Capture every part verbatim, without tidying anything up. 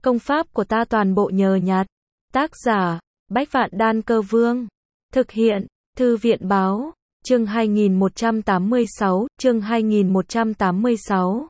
Công pháp của ta toàn bộ nhờ nhặt. Tác giả, Bách Vạn Đan Cơ Vương. Thực hiện, Thư viện Báo. Chương hai nghìn một trăm tám mươi sáu, chương hai nghìn một trăm tám mươi sáu.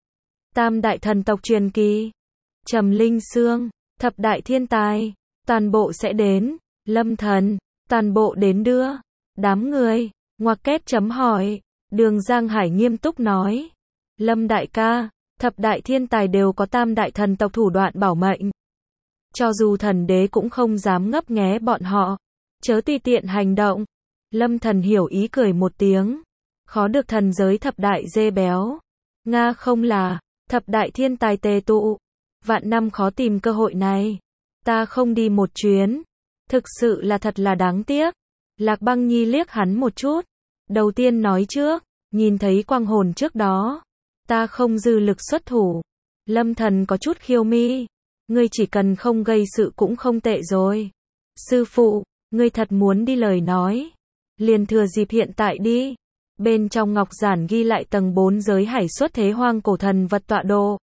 Tam đại thần tộc truyền kỳ. Trầm Linh Sương, thập đại thiên tài, toàn bộ sẽ đến. Lâm Thần, toàn bộ đến đưa. Đám người, ngoặc kép chấm hỏi. Đường Giang Hải nghiêm túc nói. Lâm đại ca, thập đại thiên tài đều có tam đại thần tộc thủ đoạn bảo mệnh. Cho dù thần đế cũng không dám ngấp nghé bọn họ. Chớ tùy tiện hành động. Lâm Thần hiểu ý cười một tiếng. Khó được thần giới thập đại dê béo. Nga không là, thập đại thiên tài tề tụ. Vạn năm khó tìm cơ hội này. Ta không đi một chuyến. Thực sự là thật là đáng tiếc. Lạc Băng Nhi liếc hắn một chút. Đầu tiên nói trước, nhìn thấy quang hồn trước đó. Ta không dư lực xuất thủ. Lâm Thần có chút khiêu mi. Ngươi chỉ cần không gây sự cũng không tệ rồi. Sư phụ, ngươi thật muốn đi lời nói. Liền thừa dịp hiện tại đi. Bên trong ngọc giản ghi lại tầng bốn giới hải xuất thế hoang cổ thần vật tọa độ.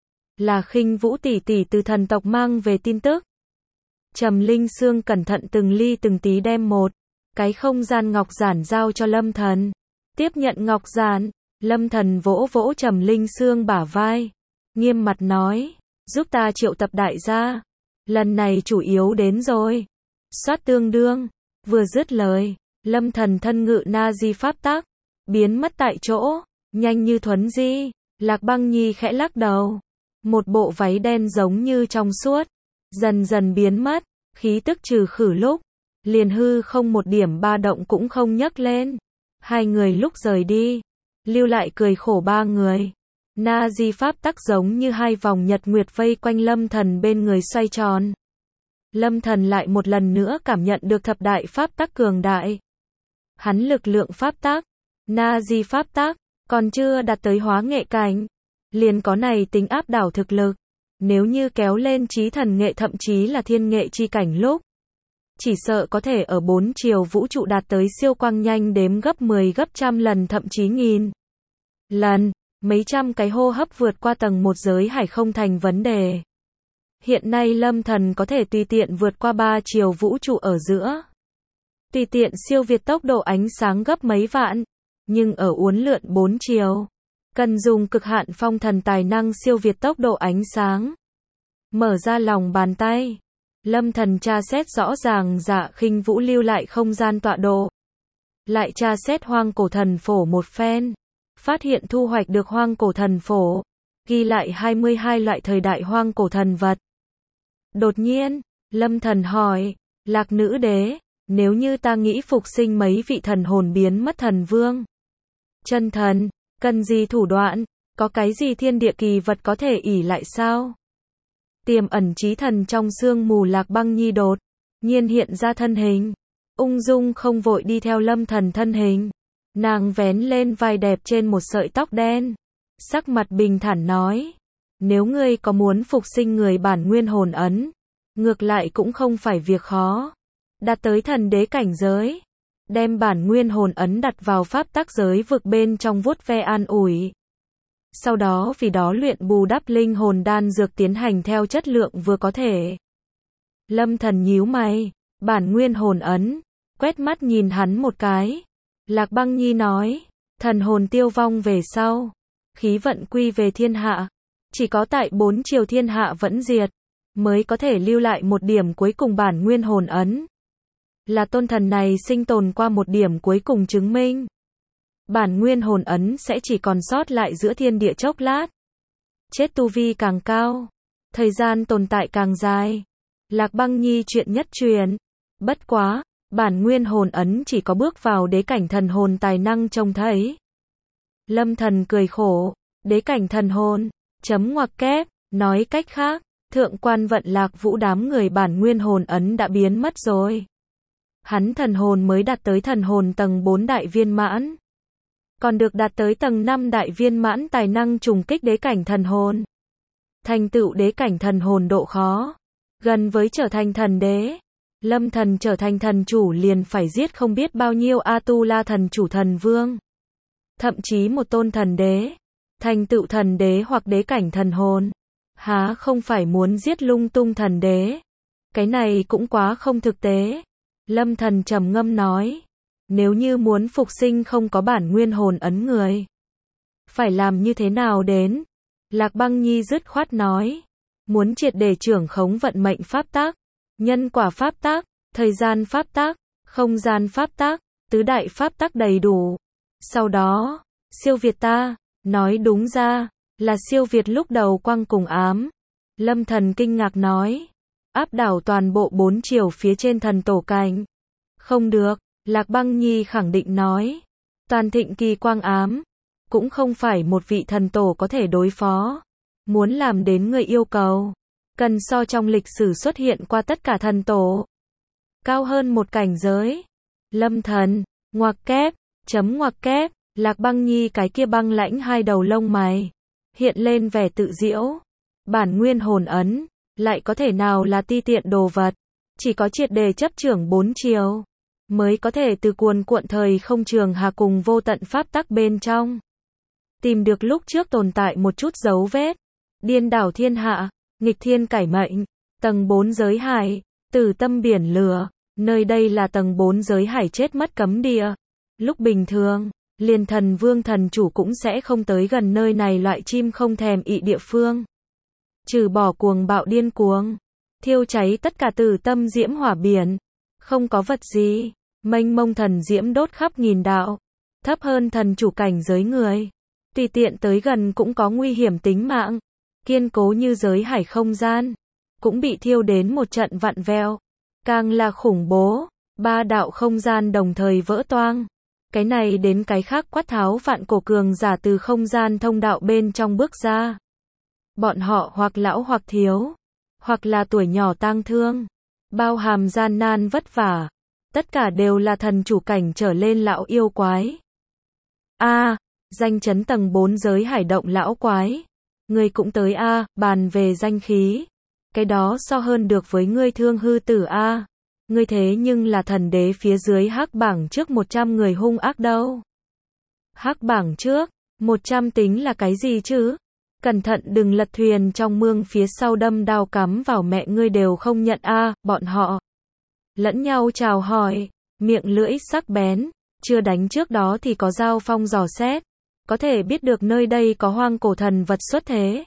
Là Khinh Vũ tỷ tỷ từ thần tộc mang về tin tức. Trầm Linh Sương cẩn thận từng ly từng tí đem một cái không gian ngọc giản giao cho Lâm Thần. Tiếp nhận ngọc giản, Lâm Thần vỗ vỗ Trầm Linh Sương bả vai. Nghiêm mặt nói, giúp ta triệu tập đại gia. Lần này chủ yếu đến rồi. Soát tương đương. Vừa dứt lời, Lâm Thần thân ngự na di pháp tắc, biến mất tại chỗ, nhanh như thuấn di. Lạc Băng Nhi khẽ lắc đầu. Một bộ váy đen giống như trong suốt, dần dần biến mất, khí tức trừ khử lúc, liền hư không một điểm ba động cũng không nhấc lên. Hai người lúc rời đi, lưu lại cười khổ ba người. Na di pháp tắc giống như hai vòng nhật nguyệt vây quanh Lâm Thần bên người xoay tròn. Lâm Thần lại một lần nữa cảm nhận được thập đại pháp tắc cường đại. Hắn lực lượng pháp tắc, na di pháp tắc, còn chưa đạt tới hóa nghệ cảnh, liền có này tính áp đảo thực lực. Nếu như kéo lên chí thần nghệ thậm chí là thiên nghệ chi cảnh lúc, chỉ sợ có thể ở bốn chiều vũ trụ đạt tới siêu quang nhanh đếm gấp mười gấp trăm lần thậm chí nghìn lần. Mấy trăm cái hô hấp vượt qua tầng một giới hải không thành vấn đề. Hiện nay Lâm Thần có thể tùy tiện vượt qua ba chiều vũ trụ ở giữa. Tùy tiện siêu việt tốc độ ánh sáng gấp mấy vạn. Nhưng ở uốn lượn bốn chiều, cần dùng cực hạn phong thần tài năng siêu việt tốc độ ánh sáng. Mở ra lòng bàn tay, Lâm Thần tra xét rõ ràng Dạ Khinh Vũ lưu lại không gian tọa độ. Lại tra xét hoang cổ thần phổ một phen. Phát hiện thu hoạch được hoang cổ thần phổ, ghi lại hai mươi hai loại thời đại hoang cổ thần vật. Đột nhiên, Lâm Thần hỏi, Lạc nữ đế, nếu như ta nghĩ phục sinh mấy vị thần hồn biến mất thần vương, chân thần, cần gì thủ đoạn, có cái gì thiên địa kỳ vật có thể ỷ lại sao? Tiềm ẩn chí thần trong sương mù Lạc Băng Nhi đột nhiên hiện ra thân hình, ung dung không vội đi theo Lâm Thần thân hình. Nàng vén lên vai đẹp trên một sợi tóc đen. Sắc mặt bình thản nói. Nếu ngươi có muốn phục sinh người bản nguyên hồn ấn, ngược lại cũng không phải việc khó. Đạt tới thần đế cảnh giới, đem bản nguyên hồn ấn đặt vào pháp tắc giới vực bên trong vuốt ve an ủi. Sau đó vì đó luyện bù đắp linh hồn đan dược tiến hành theo chất lượng vừa có thể. Lâm Thần nhíu mày, bản nguyên hồn ấn, quét mắt nhìn hắn một cái. Lạc Băng Nhi nói, thần hồn tiêu vong về sau, khí vận quy về thiên hạ, chỉ có tại bốn chiều thiên hạ vẫn diệt, mới có thể lưu lại một điểm cuối cùng bản nguyên hồn ấn. Là tôn thần này sinh tồn qua một điểm cuối cùng chứng minh. Bản nguyên hồn ấn sẽ chỉ còn sót lại giữa thiên địa chốc lát. Chết tu vi càng cao, thời gian tồn tại càng dài. Lạc Băng Nhi chuyện nhất truyền, bất quá. Bản nguyên hồn ấn chỉ có bước vào đế cảnh thần hồn tài năng trông thấy. Lâm Thần cười khổ, đế cảnh thần hồn, chấm ngoặc kép, nói cách khác, thượng quan vận Lạc Vũ đám người bản nguyên hồn ấn đã biến mất rồi. Hắn thần hồn mới đạt tới thần hồn tầng bốn đại viên mãn. Còn được đạt tới tầng năm đại viên mãn tài năng trùng kích đế cảnh thần hồn. Thành tựu đế cảnh thần hồn độ khó, gần với trở thành thần đế. Lâm Thần trở thành thần chủ liền phải giết không biết bao nhiêu A-tu-la thần chủ thần vương. Thậm chí một tôn thần đế, thành tựu thần đế hoặc đế cảnh thần hồn. Há không phải muốn giết lung tung thần đế. Cái này cũng quá không thực tế. Lâm Thần trầm ngâm nói. Nếu như muốn phục sinh không có bản nguyên hồn ấn người. Phải làm như thế nào đến? Lạc Băng Nhi dứt khoát nói. Muốn triệt để trưởng khống vận mệnh pháp tắc, nhân quả pháp tắc, thời gian pháp tắc, không gian pháp tắc, tứ đại pháp tắc đầy đủ. Sau đó, siêu việt ta, nói đúng ra, là siêu việt lúc đầu quang cùng ám. Lâm Thần kinh ngạc nói. Áp đảo toàn bộ bốn chiều phía trên thần tổ cảnh. Không được, Lạc Băng Nhi khẳng định nói. Toàn thịnh kỳ quang ám, cũng không phải một vị thần tổ có thể đối phó. Muốn làm đến người yêu cầu, cần so trong lịch sử xuất hiện qua tất cả thần tổ. Cao hơn một cảnh giới. Lâm Thần, ngoặc kép, chấm ngoặc kép, Lạc Băng Nhi cái kia băng lãnh hai đầu lông mày. Hiện lên vẻ tự diễu. Bản nguyên hồn ấn, lại có thể nào là ti tiện đồ vật. Chỉ có triệt đề chấp trưởng bốn chiều, mới có thể từ cuồn cuộn thời không trường hà cùng vô tận pháp tắc bên trong. Tìm được lúc trước tồn tại một chút dấu vết. Điên đảo thiên hạ, nghịch thiên cải mệnh, tầng bốn giới hải, tử tâm biển lửa, nơi đây là tầng bốn giới hải chết mất cấm địa. Lúc bình thường, liền thần vương thần chủ cũng sẽ không tới gần nơi này loại chim không thèm ị địa phương. Trừ bỏ cuồng bạo điên cuồng, thiêu cháy tất cả tử tâm diễm hỏa biển, không có vật gì, mênh mông thần diễm đốt khắp nghìn đạo, thấp hơn thần chủ cảnh giới người. Tùy tiện tới gần cũng có nguy hiểm tính mạng. Kiên cố như giới hải không gian, cũng bị thiêu đến một trận vặn vẹo. Càng là khủng bố, ba đạo không gian đồng thời vỡ toang. Cái này đến cái khác quát tháo vạn cổ cường giả từ không gian thông đạo bên trong bước ra. Bọn họ hoặc lão hoặc thiếu, hoặc là tuổi nhỏ tang thương, bao hàm gian nan vất vả. Tất cả đều là thần chủ cảnh trở lên lão yêu quái. A, à, danh chấn tầng bốn giới hải động lão quái. Ngươi cũng tới a, à, bàn về danh khí. Cái đó so hơn được với ngươi Thương Hư Tử a. À. Ngươi thế nhưng là thần đế phía dưới hắc bảng trước một trăm người hung ác đâu. Hắc bảng trước, một trăm tính là cái gì chứ? Cẩn thận đừng lật thuyền trong mương phía sau đâm đao cắm vào mẹ ngươi đều không nhận a, à, bọn họ. Lẫn nhau chào hỏi, miệng lưỡi sắc bén, chưa đánh trước đó thì có giao phong dò xét. Có thể biết được nơi đây có hoang cổ thần vật xuất thế.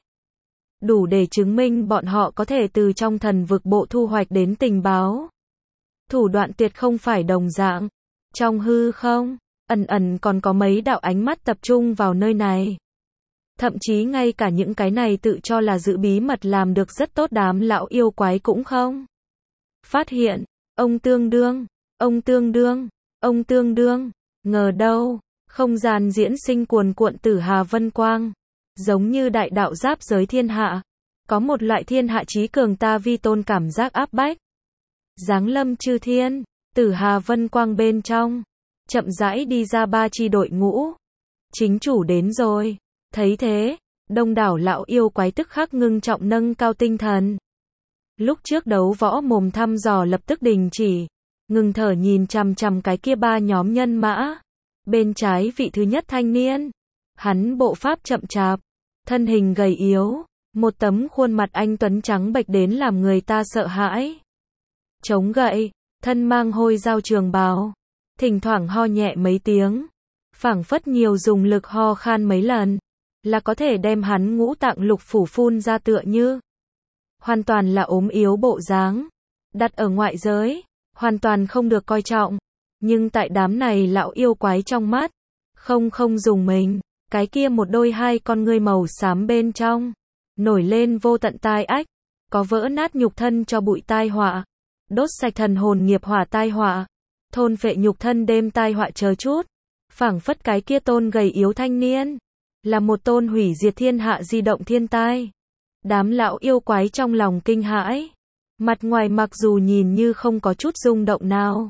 Đủ để chứng minh bọn họ có thể từ trong thần vực bộ thu hoạch đến tình báo. Thủ đoạn tuyệt không phải đồng dạng. Trong hư không, ẩn ẩn còn có mấy đạo ánh mắt tập trung vào nơi này. Thậm chí ngay cả những cái này tự cho là giữ bí mật làm được rất tốt đám lão yêu quái cũng không. Phát hiện, ông tương đương, ông tương đương, ông tương đương, ngờ đâu. Không gian diễn sinh cuồn cuộn tử hà vân quang, giống như đại đạo giáp giới thiên hạ, có một loại thiên hạ chí cường ta vi tôn cảm giác áp bách. Giáng lâm chư thiên, tử hà vân quang bên trong, chậm rãi đi ra ba chi đội ngũ. Chính chủ đến rồi, thấy thế, đông đảo lão yêu quái tức khắc ngưng trọng nâng cao tinh thần. Lúc trước đấu võ mồm thăm dò lập tức đình chỉ, ngừng thở nhìn chằm chằm cái kia ba nhóm nhân mã. Bên trái vị thứ nhất thanh niên, hắn bộ pháp chậm chạp, thân hình gầy yếu, một tấm khuôn mặt anh tuấn trắng bệch đến làm người ta sợ hãi. Chống gậy, thân mang hôi dao trường bào, thỉnh thoảng ho nhẹ mấy tiếng, phảng phất nhiều dùng lực ho khan mấy lần, là có thể đem hắn ngũ tạng lục phủ phun ra tựa như. Hoàn toàn là ốm yếu bộ dáng, đặt ở ngoại giới, hoàn toàn không được coi trọng. Nhưng tại đám này lão yêu quái trong mắt, không không dùng mình, cái kia một đôi hai con ngươi màu xám bên trong, nổi lên vô tận tai ách, có vỡ nát nhục thân cho bụi tai họa, đốt sạch thần hồn nghiệp hỏa tai họa, thôn phệ nhục thân đêm tai họa chờ chút, phảng phất cái kia tôn gầy yếu thanh niên, là một tôn hủy diệt thiên hạ di động thiên tai. Đám lão yêu quái trong lòng kinh hãi, mặt ngoài mặc dù nhìn như không có chút rung động nào.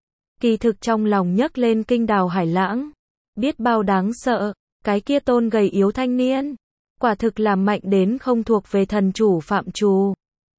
Kỳ thực trong lòng nhấc lên kinh đào hải lãng, biết bao đáng sợ, cái kia tôn gầy yếu thanh niên, quả thực là mạnh đến không thuộc về thần chủ phạm trù.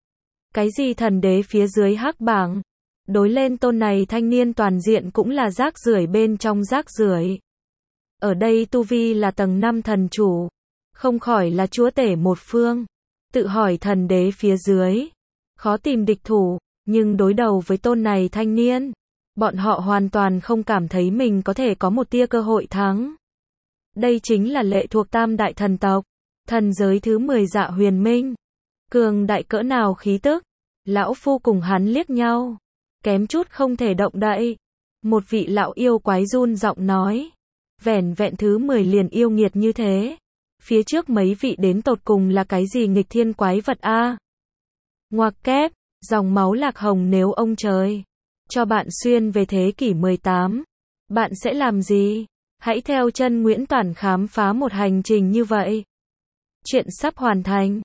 Cái gì thần đế phía dưới hắc bảng, đối lên tôn này thanh niên toàn diện cũng là rác rưởi bên trong rác rưởi. Ở đây tu vi là tầng năm thần chủ, không khỏi là chúa tể một phương, tự hỏi thần đế phía dưới. Khó tìm địch thủ, nhưng đối đầu với tôn này thanh niên, bọn họ hoàn toàn không cảm thấy mình có thể có một tia cơ hội thắng. Đây chính là lệ thuộc tam đại thần tộc, thần giới thứ mười Dạ Huyền Minh. Cường đại cỡ nào khí tức, lão phu cùng hắn liếc nhau, kém chút không thể động đậy. Một vị lão yêu quái run giọng nói, vẻn vẹn thứ mười liền yêu nghiệt như thế. Phía trước mấy vị đến tột cùng là cái gì nghịch thiên quái vật a? Ngoặc kép, dòng máu lạc hồng nếu ông trời cho bạn xuyên về thế kỷ mười tám, bạn sẽ làm gì? Hãy theo chân Nguyễn Toản khám phá một hành trình như vậy. Chuyện sắp hoàn thành.